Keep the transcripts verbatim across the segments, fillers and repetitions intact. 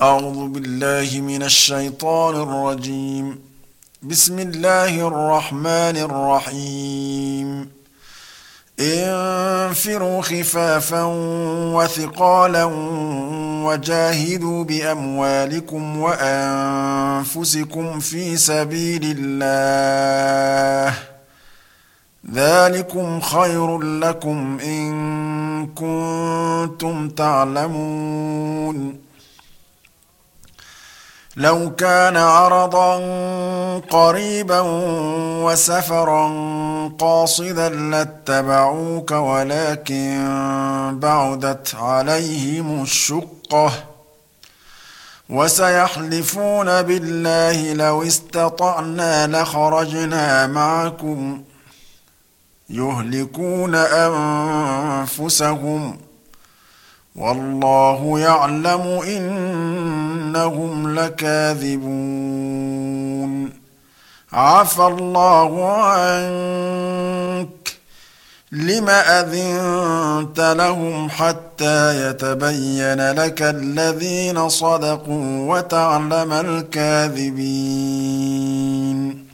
أعوذ بالله من الشيطان الرجيم. بسم الله الرحمن الرحيم. انفروا خفافا وثقالا وجاهدوا بأموالكم وأنفسكم في سبيل الله، ذلكم خير لكم إن كنتم تعلمون. لو كان عرضا قريبا وسفرا قاصدا لاتبعوك ولكن بعدت عليهم الشقة، وسيحلفون بالله لو استطعنا لخرجنا معكم يهلكون أنفسهم والله يعلم إنهم لكاذبون. عفى الله عنك، لم أذنت لهم حتى يتبين لك الذين صدقوا وتعلم الكاذبين.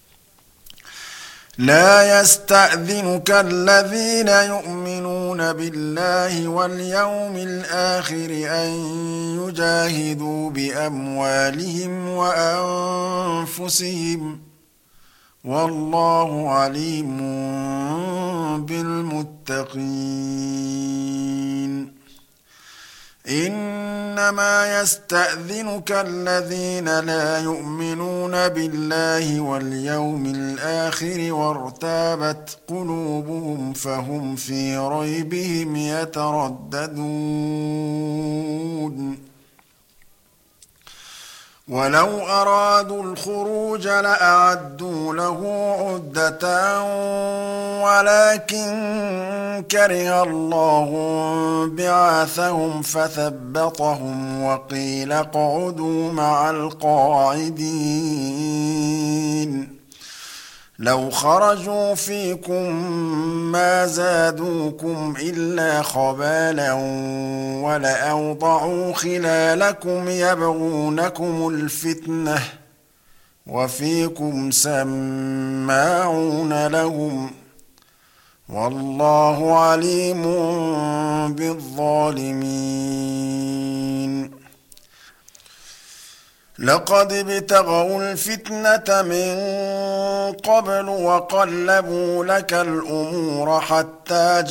لا يستأذنك الذين يؤمنون بالله واليوم الآخر أن يجاهدوا بأموالهم وأنفسهم والله عليم بالمتقين. إنما يستأذنك الذين لا يؤمنون بالله واليوم الآخر وارتابت قلوبهم فهم في ريبهم يترددون. ولو أرادوا الخروج لأعدوا له عدة ولكن كره الله بعاثهم فثبطهم وقيل اقعدوا مع القاعدين. لو خرجوا فيكم ما زادوكم إلا خبالا ولأوضعوا خلالكم يبغونكم الفتنة وفيكم سماعون لهم والله عليم بالظالمين. لقد ابتغوا الفتنة من قبل وقلبوا لك الأمور حتى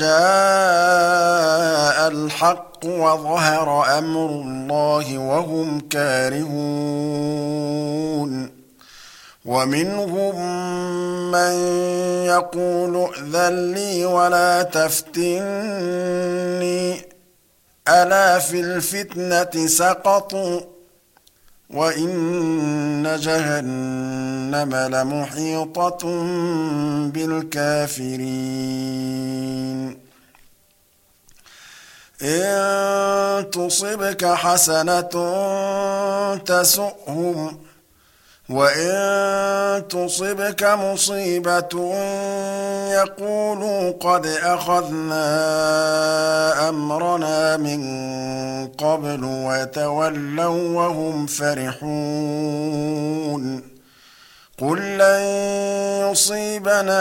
جاء الحق وظهر أمر الله وهم كارهون. ومنهم من يقول ائذن لي ولا تفتني ألا في الفتنة سقطوا وإن جهنم لمحيطة بالكافرين. إن تصبك حسنة تسؤهم وإن تصبك مصيبة يقولوا قد أخذنا أمرنا من قبل وتولوا وهم فرحون. قل لن يصيبنا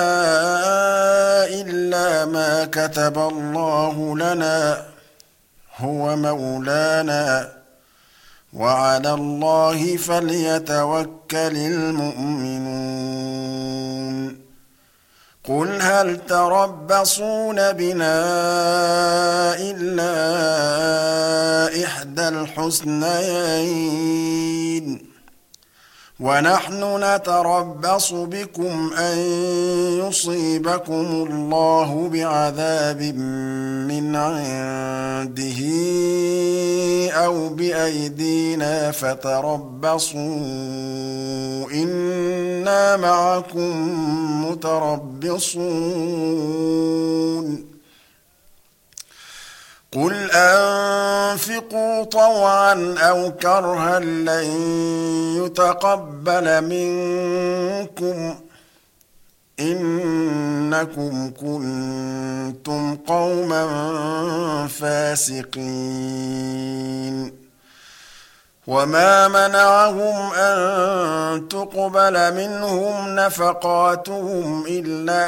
إلا ما كتب الله لنا هو مولانا وعلى الله فليتوكل المؤمنون. قل هل تربصون بنا إلا إحدى الحسنيين ونحن نتربص بكم أن يصيبكم الله بعذاب من عنده أو بأيدينا فتربصوا إنا معكم متربصون. قل أنفقوا طوعا أو كرها لن يتقبل منكم إنكم كنتم قوما فاسقين وما منعهم أن تقبل منهم نفقاتهم إلا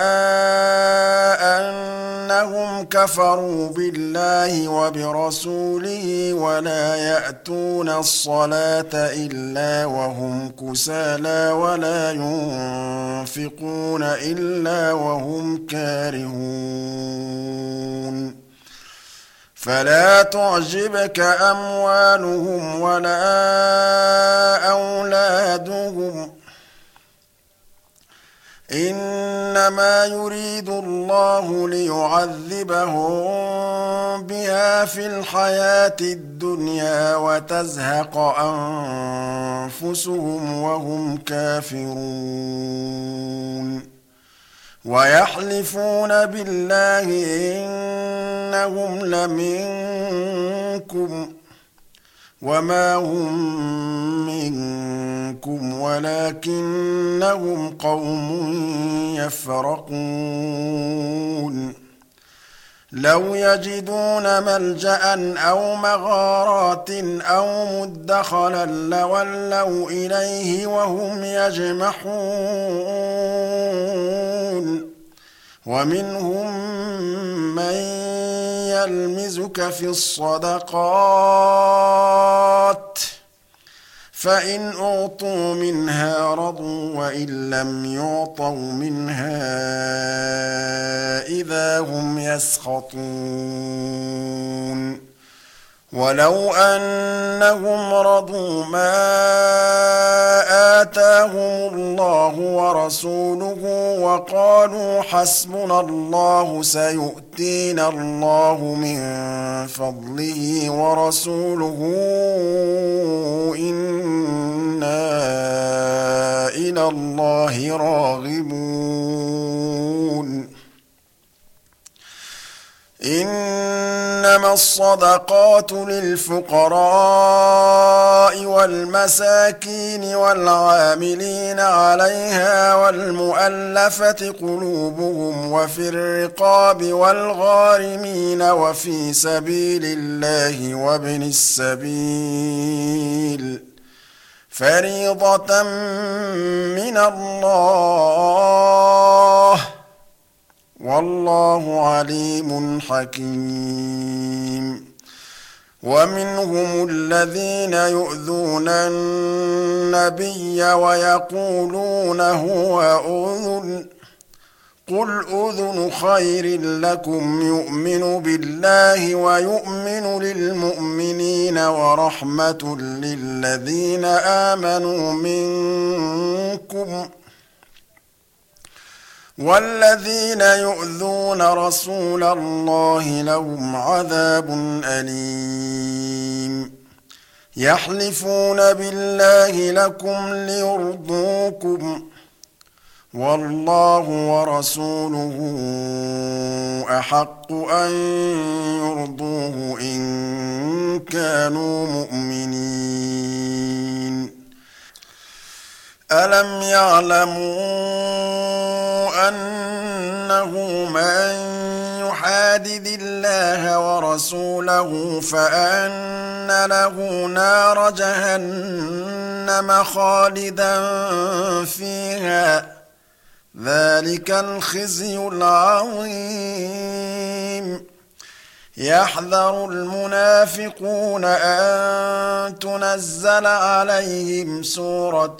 أنهم كفروا بالله وبرسوله ولا يأتون الصلاة إلا وهم كسالى ولا ينفقون إلا وهم كارهون فلا تعجبك أموالهم ولا أولادهم إنما يريد الله ليعذبهم بها في الحياة الدنيا وتزهق أنفسهم وهم كافرون ويحلفون بالله إنهم لمنكم وما هم منكم ولكنهم قوم يفرقون لو يجدون ملجأ أو مغارات أو مدخلا لولوا إليه وهم يجمحون ومنهم من يلمزك في الصدقات فإن أعطوا منها رضوا وإن لم يعطوا منها إذا هم يسخطون ولو أنهم رضوا ما آتاهم الله ورسوله وقالوا حسبنا الله سيؤتينا الله من فضله ورسوله إنا إلى الله راغبون إنما الصدقات للفقراء والمساكين والعاملين عليها والمؤلفة قلوبهم وفي الرقاب والغارمين وفي سبيل الله وابن السبيل فريضة من الله والله عليم حكيم ومنهم الذين يؤذون النبي ويقولون هو أذن قل أذن خير لكم يؤمن بالله ويؤمن للمؤمنين ورحمة للذين آمنوا منكم والذين يؤذون رسول الله لهم عذاب أليم يحلفون بالله لكم ليرضوكم والله ورسوله أحق أن يرضوه إن كانوا مؤمنين ألم يعلموا أنه من يحادد الله ورسوله فأن له نار جهنم خالدا فيها ذلك الخزي العظيم يحذر المنافقون أن تنزل عليهم سورة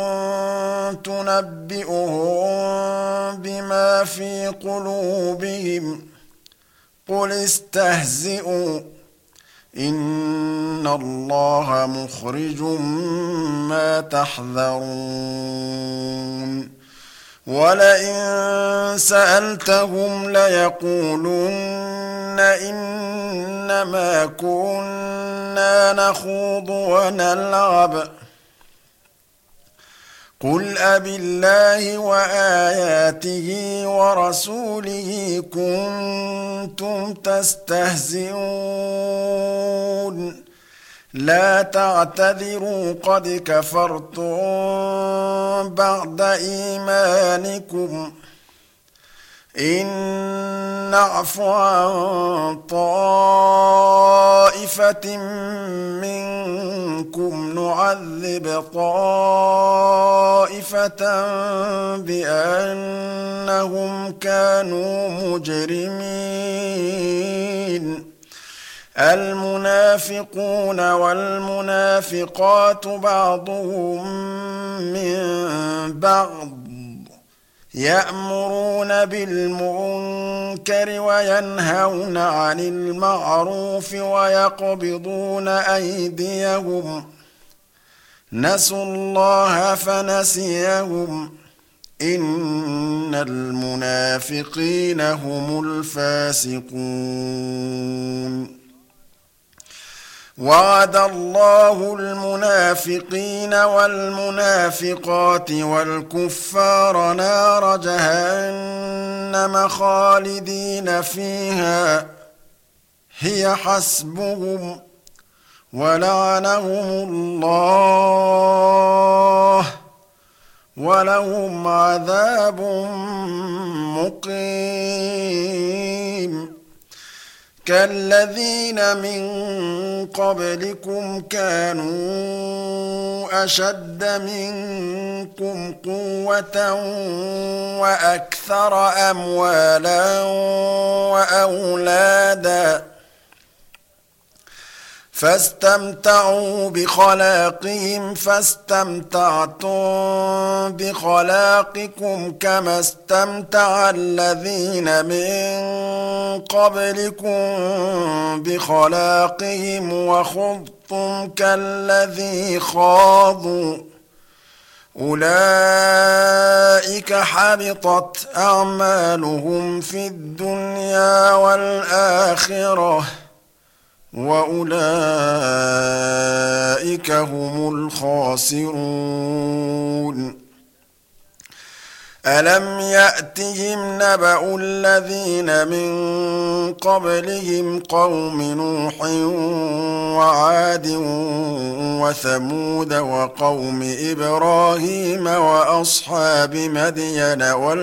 تنبئهم بما في قلوبهم قل استهزئوا إن الله مخرج ما تحذرون ولئن سألتهم ليقولن إنما كنا نخوض ونلعب قل أبالله وآياته ورسوله كنتم تستهزئون لا تعتذروا قد كفرتم بعد إيمانكم إن نعف عن طائفة منكم نعذب طائفة بأنهم كانوا مجرمين المنافقون والمنافقات بعضهم من بعض يأمرون بالمنكر وينهون عن المعروف ويقبضون أيديهم نسوا الله فنسيهم إن المنافقين هم الفاسقون وعد الله المنافقين والمنافقات والكفار نار جهنم خالدين فيها هي حسبهم ولعنهم الله ولهم عذاب مقيم كالذين من قبلكم كانوا أشد منكم قوة وأكثر أموالا وأولادا فاستمتعوا بخلاقهم فاستمتعتم بخلاقكم كما استمتع الذين من قبلكم بخلاقهم وخضتم كالذي خاضوا أولئك حبطت أعمالهم في الدنيا والآخرة وأولئك هم الخاسرون ألم يأتهم نبأ الذين من قبلهم قوم نوح وعاد وثمود وقوم إبراهيم وأصحاب مدين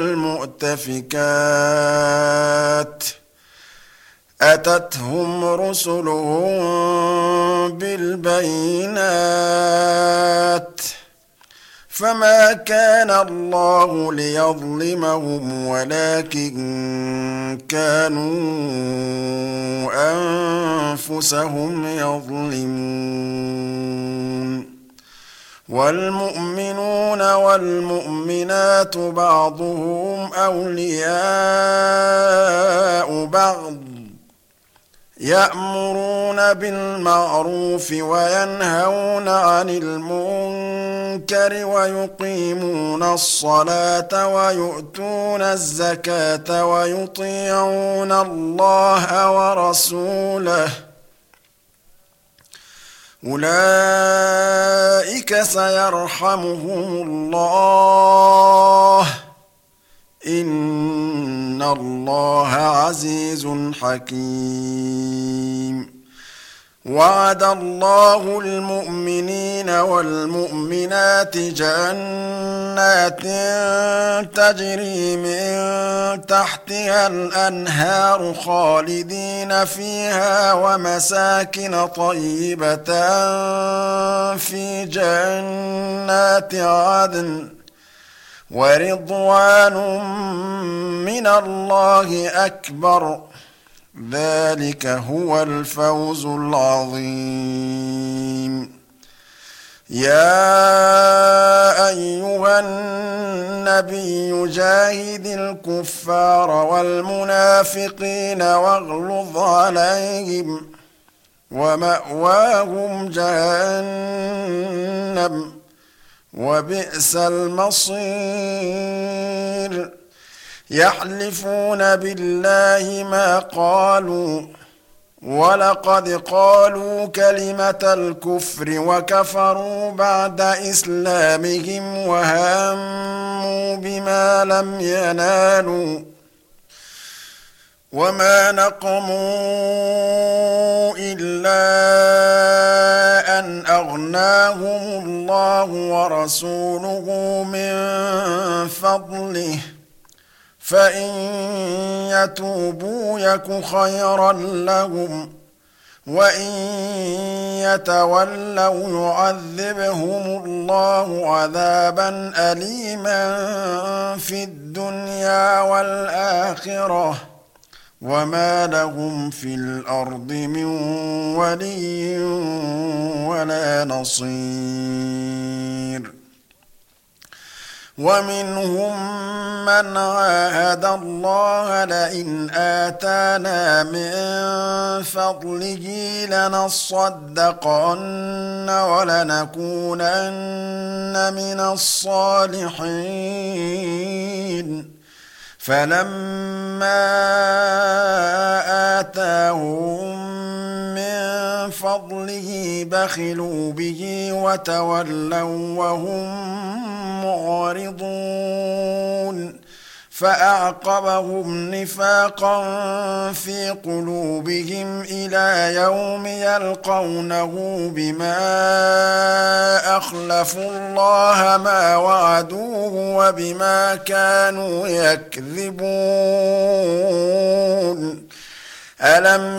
والمؤتفكات أتتهم رسلهم بالبينات فما كان الله ليظلمهم ولكن كانوا أنفسهم يظلمون والمؤمنون والمؤمنات بعضهم أولياء بعض يأمرون بالمعروف وينهون عن المنكر ويقيمون الصلاة ويؤتون الزكاة ويطيعون الله ورسوله أولئك سيرحمهم الله إن الله عزيز حكيم وعد الله المؤمنين والمؤمنات جنات تجري من تحتها الأنهار خالدين فيها ومساكن طيبة في جنات عدن ورضوان من الله أكبر ذلك هو الفوز العظيم يا أيها النبي جاهد الكفار والمنافقين واغلظ عليهم ومأواهم جهنم وبئس المصير يحلفون بالله ما قالوا ولقد قالوا كلمة الكفر وكفروا بعد إسلامهم وهموا بما لم ينالوا وما نقموا إلا أن أغناهم الله ورسوله من فضله فإن يتوبوا يك خيرا لهم وإن يتولوا يعذبهم الله عذابا أليما في الدنيا والآخرة وما لهم في الأرض من ولي ولا نصير ومنهم من عاهد الله لئن آتانا من فضله لنصدقن ولنكونن من الصالحين فلما آتاهم من فضله بخلوا به وتولوا وهم معرضون فأعقبهم نفاقا في قلوبهم إلى يوم يلقونه بما أخلفوا الله ما وعدوه وبما كانوا يكذبون ألم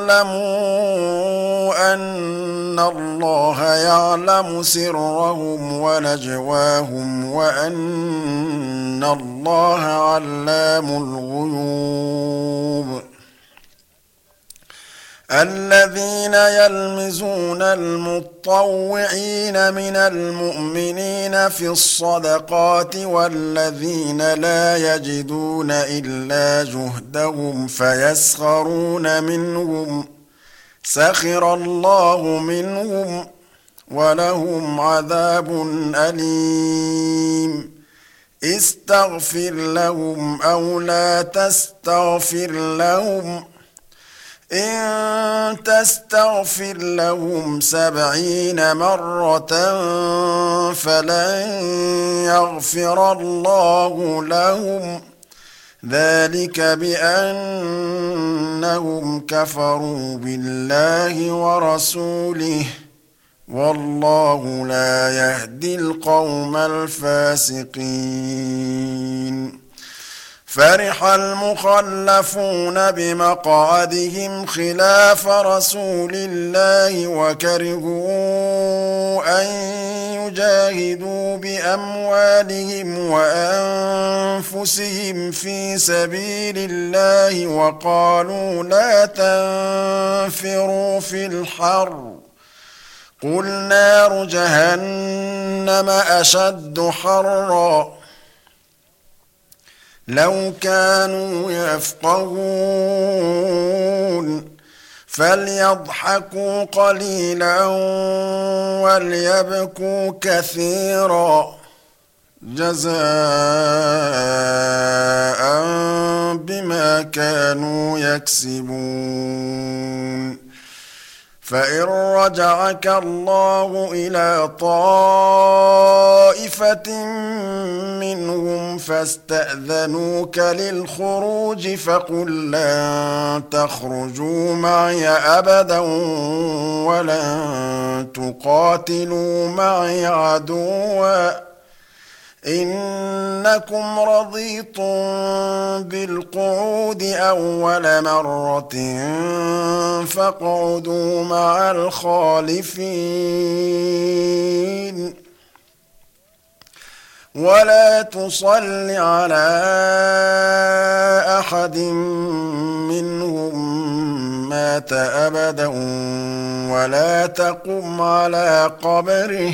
يعلموا أن الله يعلم سرهم ونجواهم وأن الله علام الغيوب الذين يلمزون المطوعين من المؤمنين في الصدقات والذين لا يجدون إلا جهدهم فيسخرون منهم سخر الله منهم ولهم عذاب أليم استغفر لهم أو لا تستغفر لهم إن تستغفر لهم سبعين مرة فلن يغفر الله لهم ذلك بأنهم كفروا بالله ورسوله والله لا يهدي القوم الفاسقين فرح المخلفون بمقعدهم خلاف رسول الله وكرهوا أن يجاهدوا بأموالهم وأنفسهم في سبيل الله وقالوا لا تنفروا في الحر قل نار جهنم أشد حرًّا لو كانوا يفقهون فليضحكوا قليلا وليبكوا كثيرا جزاء بما كانوا يكسبون فإن رجعك الله إلى طائفة منهم فاستأذنوك للخروج فقل لن تخرجوا معي أبدا ولن تقاتلوا معي عدوا إنكم رضيتم بالقعود أول مرة فاقعدوا مع الخالفين ولا تصل على أحد منهم مات أبدا ولا تقم على قبره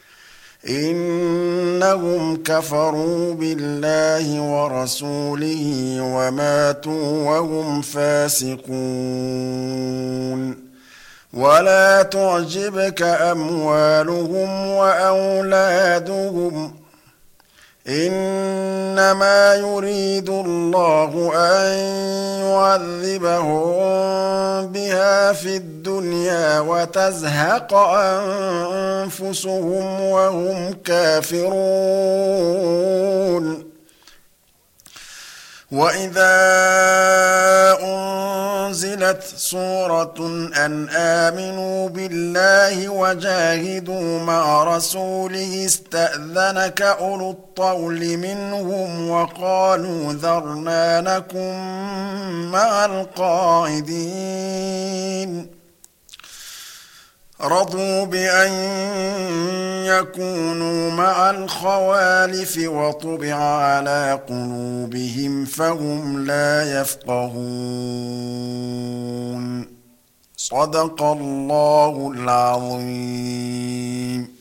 إنهم كفروا بالله ورسوله وماتوا وهم فاسقون ولا تعجبك أموالهم وأولادهم إنما يريد الله أن يعذبهم بها في الدنيا وتزهق أنفسهم وهم كافرون وَإِذَا أُنزِلَتْ سُورَةٌ أَنْ آمِنُوا بِاللَّهِ وَجَاهِدُوا مَعَ رَسُولِهِ اسْتَأْذَنَكَ أُولُو الطَّوْلِ مِنْهُمْ وَقَالُوا ذَرْنَا نَكُن مَّعَ الْقَاعِدِينَ رَضُوا بِأَن يَكُونُوا مَعَ الْخَوَالِفِ وَطُبِعَ عَلَىٰ قُلُوبِهِمْ فَهُمْ لَا يَفْقَهُونَ صدق الله العظيم.